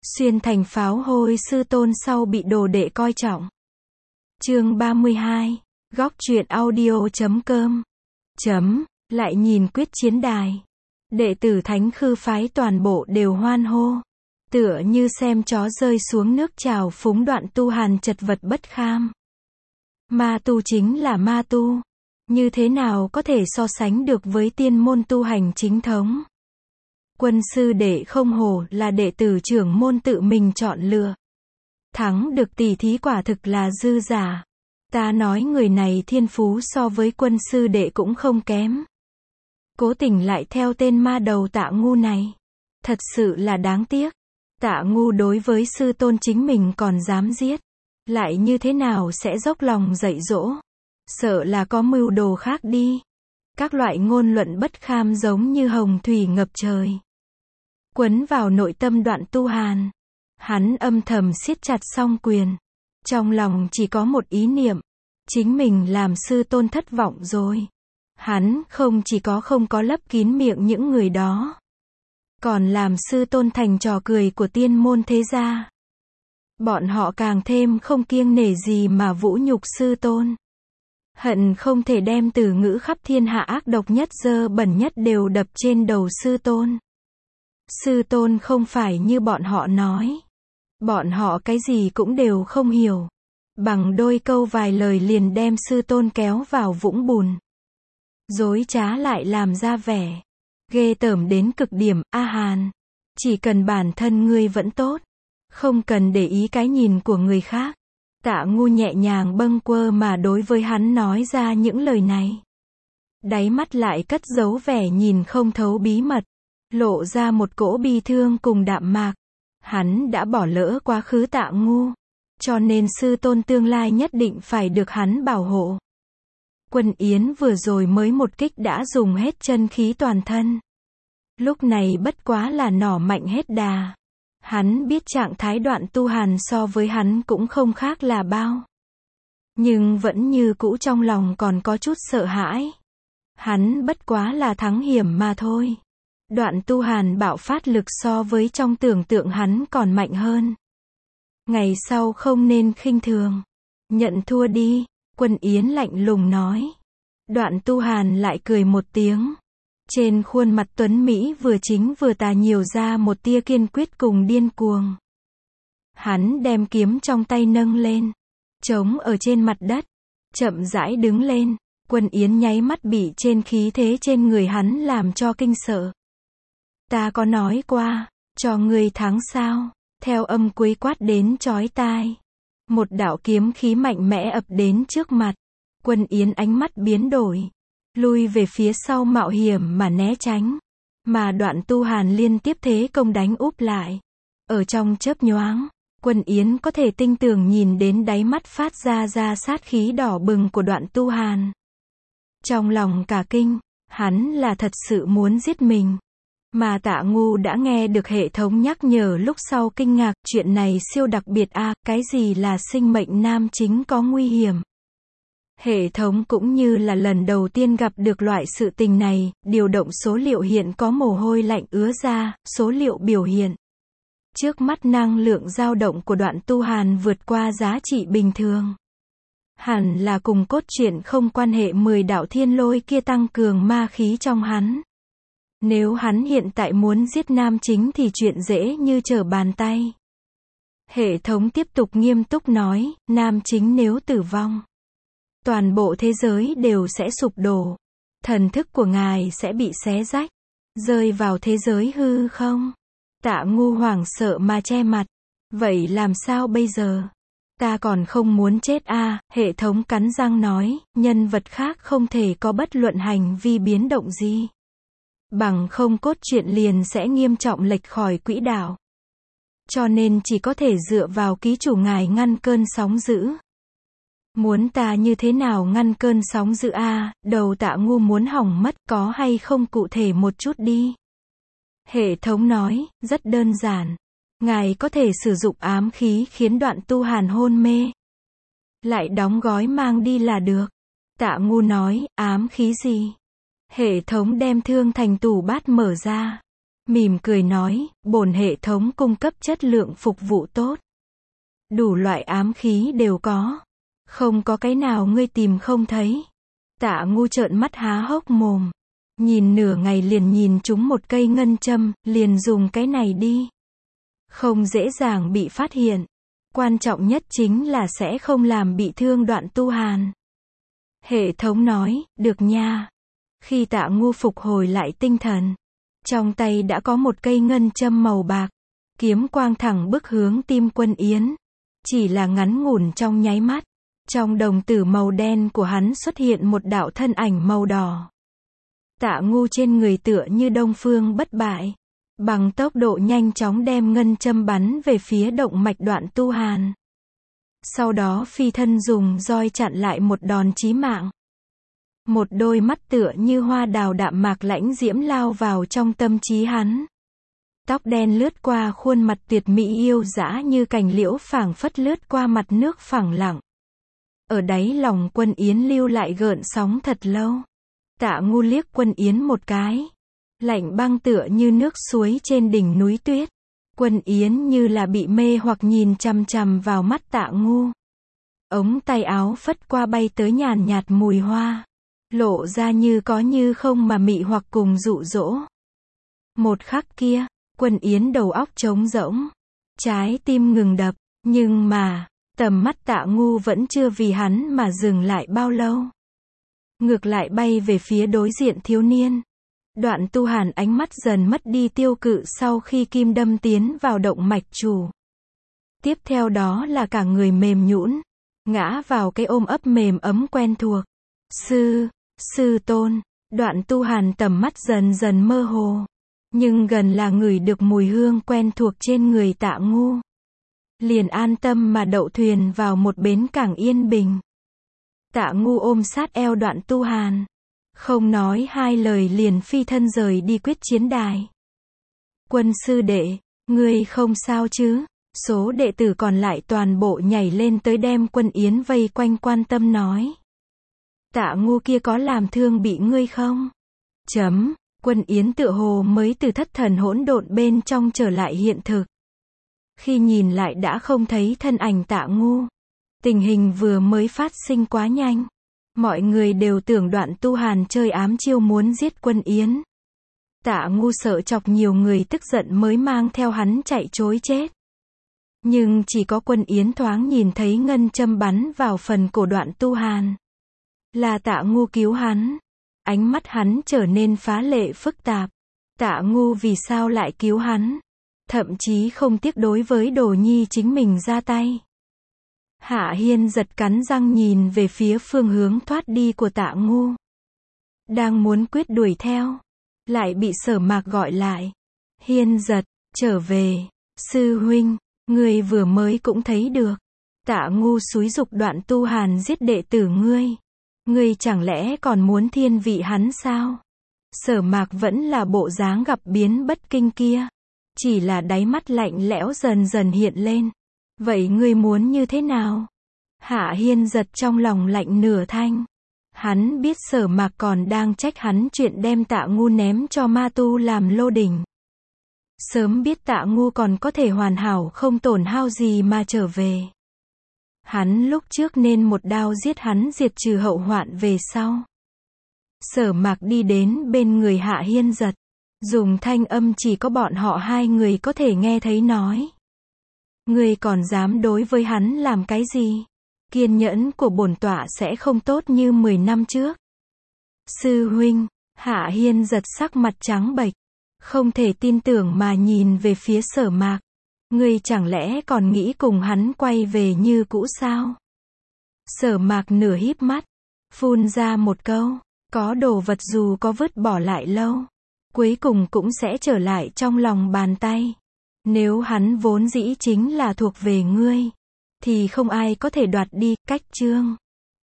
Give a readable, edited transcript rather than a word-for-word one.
Xuyên thành pháo hôi sư tôn sau bị đồ đệ coi trọng. Chương 32. Góc truyện audio.com. Lại nhìn quyết chiến đài. Đệ tử Thánh Khư phái toàn bộ đều hoan hô. Tựa như xem chó rơi xuống nước trào phúng Đoạn Tu Hàn chật vật bất kham. Ma tu chính là ma tu. Như thế nào có thể so sánh được với tiên môn tu hành chính thống? Quân sư đệ không hổ là đệ tử trưởng môn tự mình chọn lựa. Thắng được tỷ thí quả thực là dư giả. Ta nói người này thiên phú so với quân sư đệ cũng không kém. Cố tình lại theo tên ma đầu Tạ Ngu này. Thật sự là đáng tiếc. Tạ Ngu đối với sư tôn chính mình còn dám giết. Lại như thế nào sẽ dốc lòng dạy dỗ? Sợ là có mưu đồ khác đi. Các loại ngôn luận bất kham giống như hồng thủy ngập trời. Quấn vào nội tâm Đoạn Tu Hàn. Hắn âm thầm siết chặt song quyền. Trong lòng chỉ có một ý niệm. Chính mình làm sư tôn thất vọng rồi. Hắn không chỉ không có lấp kín miệng những người đó. Còn làm sư tôn thành trò cười của tiên môn thế gia. Bọn họ càng thêm không kiêng nể gì mà vũ nhục sư tôn. Hận không thể đem từ ngữ khắp thiên hạ ác độc nhất dơ bẩn nhất đều đập trên đầu sư tôn. Sư tôn không phải như bọn họ nói. Bọn họ cái gì cũng đều không hiểu. Bằng đôi câu vài lời liền đem sư tôn kéo vào vũng bùn. Dối trá lại làm ra vẻ. Ghê tởm đến cực điểm, A Hàn. Chỉ cần bản thân ngươi vẫn tốt. Không cần để ý cái nhìn của người khác. Tạ Ngu nhẹ nhàng bâng quơ mà đối với hắn nói ra những lời này. Đáy mắt lại cất giấu vẻ nhìn không thấu bí mật. Lộ ra một cỗ bi thương cùng đạm mạc. Hắn đã bỏ lỡ quá khứ Tạ Ngu. Cho nên sư tôn tương lai nhất định phải được hắn bảo hộ. Quân Yến vừa rồi mới một kích đã dùng hết chân khí toàn thân. Lúc này bất quá là nỏ mạnh hết đà. Hắn biết trạng thái Đoạn Tu Hàn so với hắn cũng không khác là bao. Nhưng vẫn như cũ trong lòng còn có chút sợ hãi. Hắn bất quá là thắng hiểm mà thôi. Đoạn Tu Hàn bạo phát lực so với trong tưởng tượng hắn còn mạnh hơn. Ngày sau không nên khinh thường. Nhận thua đi, Quân Yến lạnh lùng nói. Đoạn Tu Hàn lại cười một tiếng. Trên khuôn mặt tuấn Mỹ vừa chính vừa tà nhiều ra một tia kiên quyết cùng điên cuồng. Hắn đem kiếm trong tay nâng lên. Trống ở trên mặt đất. Chậm rãi đứng lên. Quân Yến nháy mắt bị trên khí thế trên người hắn làm cho kinh sợ. Ta có nói qua, cho ngươi thắng sao? Theo âm cuối quát đến chói tai. Một đạo kiếm khí mạnh mẽ ập đến trước mặt. Quân Yến ánh mắt biến đổi. Lui về phía sau mạo hiểm mà né tránh. Mà Đoạn Tu Hàn liên tiếp thế công đánh úp lại. Ở trong chớp nhoáng, Quân Yến có thể tinh tường nhìn đến đáy mắt phát ra sát khí đỏ bừng của Đoạn Tu Hàn. Trong lòng cả kinh, hắn là thật sự muốn giết mình. Mà Tạ Ngu đã nghe được hệ thống nhắc nhở lúc sau kinh ngạc, chuyện này siêu đặc biệt a, cái gì là sinh mệnh nam chính có nguy hiểm. Hệ thống cũng như là lần đầu tiên gặp được loại sự tình này, điều động số liệu hiện có mồ hôi lạnh ứa ra, số liệu biểu hiện. Trước mắt năng lượng dao động của Đoạn Tu Hàn vượt qua giá trị bình thường. Hẳn là cùng cốt truyện không quan hệ 10 đạo thiên lôi kia tăng cường ma khí trong hắn. Nếu hắn hiện tại muốn giết nam chính thì chuyện dễ như trở bàn tay. Hệ thống tiếp tục nghiêm túc nói, nam chính nếu tử vong, toàn bộ thế giới đều sẽ sụp đổ. Thần thức của ngài sẽ bị xé rách, rơi vào thế giới hư không. Tạ Ngu hoảng sợ mà che mặt. Vậy làm sao bây giờ? Ta còn không muốn chết a. Hệ thống cắn răng nói, nhân vật khác không thể có bất luận hành vi biến động gì. Bằng không cốt truyện liền sẽ nghiêm trọng lệch khỏi quỹ đạo. Cho nên chỉ có thể dựa vào ký chủ ngài ngăn cơn sóng dữ. Muốn ta như thế nào ngăn cơn sóng dữ a? Đầu Tạ Ngu muốn hỏng mất, có hay không cụ thể một chút đi. Hệ thống nói, rất đơn giản. Ngài có thể sử dụng ám khí khiến Đoạn Tu Hàn hôn mê. Lại đóng gói mang đi là được. Tạ Ngu nói, ám khí gì? Hệ thống đem thương thành tủ bát mở ra. mỉm cười nói, bổn hệ thống cung cấp chất lượng phục vụ tốt. Đủ loại ám khí đều có. Không có cái nào ngươi tìm không thấy. Tạ Ngu trợn mắt há hốc mồm. Nhìn nửa ngày liền nhìn trúng một cây ngân châm, liền dùng cái này đi. Không dễ dàng bị phát hiện. Quan trọng nhất chính là sẽ không làm bị thương Đoạn Tu Hàn. Hệ thống nói, được nha. Khi Tạ Ngu phục hồi lại tinh thần, trong tay đã có một cây ngân châm màu bạc. Kiếm quang thẳng bức hướng tim Quân Yến. Chỉ là ngắn ngủn trong nháy mắt. Trong đồng tử màu đen của hắn xuất hiện một đạo thân ảnh màu đỏ. Tạ Ngu trên người tựa như Đông Phương Bất Bại. Bằng tốc độ nhanh chóng đem ngân châm bắn về phía động mạch Đoạn Tu Hàn. Sau đó phi thân dùng roi chặn lại một đòn chí mạng. Một đôi mắt tựa như hoa đào đạm mạc lãnh diễm lao vào trong tâm trí hắn. Tóc đen lướt qua khuôn mặt tuyệt mỹ yêu dã như cành liễu phảng phất lướt qua mặt nước phẳng lặng. Ở đáy lòng Quân Yến lưu lại gợn sóng thật lâu. Tạ Ngu liếc Quân Yến một cái. Lạnh băng tựa như nước suối trên đỉnh núi tuyết. Quân Yến như là bị mê hoặc nhìn chằm chằm vào mắt Tạ Ngu. Ống tay áo phất qua bay tới nhàn nhạt mùi hoa. Lộ ra như có như không mà mị hoặc cùng dụ dỗ. Một khắc kia, Quân Yến đầu óc trống rỗng. Trái tim ngừng đập. Nhưng mà, tầm mắt Tạ Ngu vẫn chưa vì hắn mà dừng lại bao lâu. Ngược lại bay về phía đối diện thiếu niên. Đoạn Tu Hàn ánh mắt dần mất đi tiêu cự sau khi kim đâm tiến vào động mạch chủ. Tiếp theo đó là cả người mềm nhũn, ngã vào cái ôm ấp mềm ấm quen thuộc. Sư tôn. Đoạn Tu Hàn tầm mắt dần dần mơ hồ. Nhưng gần là ngửi được mùi hương quen thuộc trên người Tạ Ngu. Liền an tâm mà đậu thuyền vào một bến cảng yên bình. Tạ Ngu ôm sát eo Đoạn Tu Hàn. Không nói hai lời liền phi thân rời đi quyết chiến đài. Quân sư đệ, ngươi không sao chứ? Số đệ tử còn lại toàn bộ nhảy lên tới đem Quân Yến vây quanh quan tâm nói. Tạ Ngu kia có làm thương bị ngươi không? Quân Yến tựa hồ mới từ thất thần hỗn độn bên trong trở lại hiện thực. Khi nhìn lại đã không thấy thân ảnh Tạ Ngu. Tình hình vừa mới phát sinh quá nhanh. Mọi người đều tưởng Đoạn Tu Hàn chơi ám chiêu muốn giết Quân Yến. Tạ Ngu sợ chọc nhiều người tức giận mới mang theo hắn chạy trối chết. Nhưng chỉ có Quân Yến thoáng nhìn thấy ngân châm bắn vào phần cổ Đoạn Tu Hàn. Là Tạ Ngu cứu hắn. Ánh mắt hắn trở nên phá lệ phức tạp. Tạ Ngu vì sao lại cứu hắn? Thậm chí không tiếc đối với đồ nhi chính mình ra tay. Hạ Hiên giật cắn răng nhìn về phía phương hướng thoát đi của Tạ Ngu. Đang muốn quyết đuổi theo. Lại bị Sở Mạc gọi lại. Hiên giật, trở về. Sư huynh, ngươi vừa mới cũng thấy được. Tạ Ngu xúi giục Đoạn Tu Hàn giết đệ tử ngươi. Ngươi chẳng lẽ còn muốn thiên vị hắn sao? Sở Mạc vẫn là bộ dáng gặp biến bất kinh kia. Chỉ là đáy mắt lạnh lẽo dần dần hiện lên. Vậy ngươi muốn như thế nào? Hạ Hiên giật trong lòng lạnh nửa thanh. Hắn biết Sở Mạc còn đang trách hắn chuyện đem Tạ Ngu ném cho ma tu làm lô đỉnh. Sớm biết Tạ Ngu còn có thể hoàn hảo không tổn hao gì mà trở về. Hắn lúc trước nên một đao giết hắn diệt trừ hậu hoạn về sau. Sở Mạc đi đến bên người Hạ Hiên giật. Dùng thanh âm chỉ có bọn họ hai người có thể nghe thấy nói. Ngươi còn dám đối với hắn làm cái gì? Kiên nhẫn của bổn tọa sẽ không tốt như 10 năm trước. Sư huynh, Hạ Hiên giật sắc mặt trắng bệch. Không thể tin tưởng mà nhìn về phía Sở Mạc. Ngươi chẳng lẽ còn nghĩ cùng hắn quay về như cũ sao? Sở Mạc nửa híp mắt. Phun ra một câu. Có đồ vật dù có vứt bỏ lại lâu. Cuối cùng cũng sẽ trở lại trong lòng bàn tay. Nếu hắn vốn dĩ chính là thuộc về ngươi. Thì không ai có thể đoạt đi. Cách chương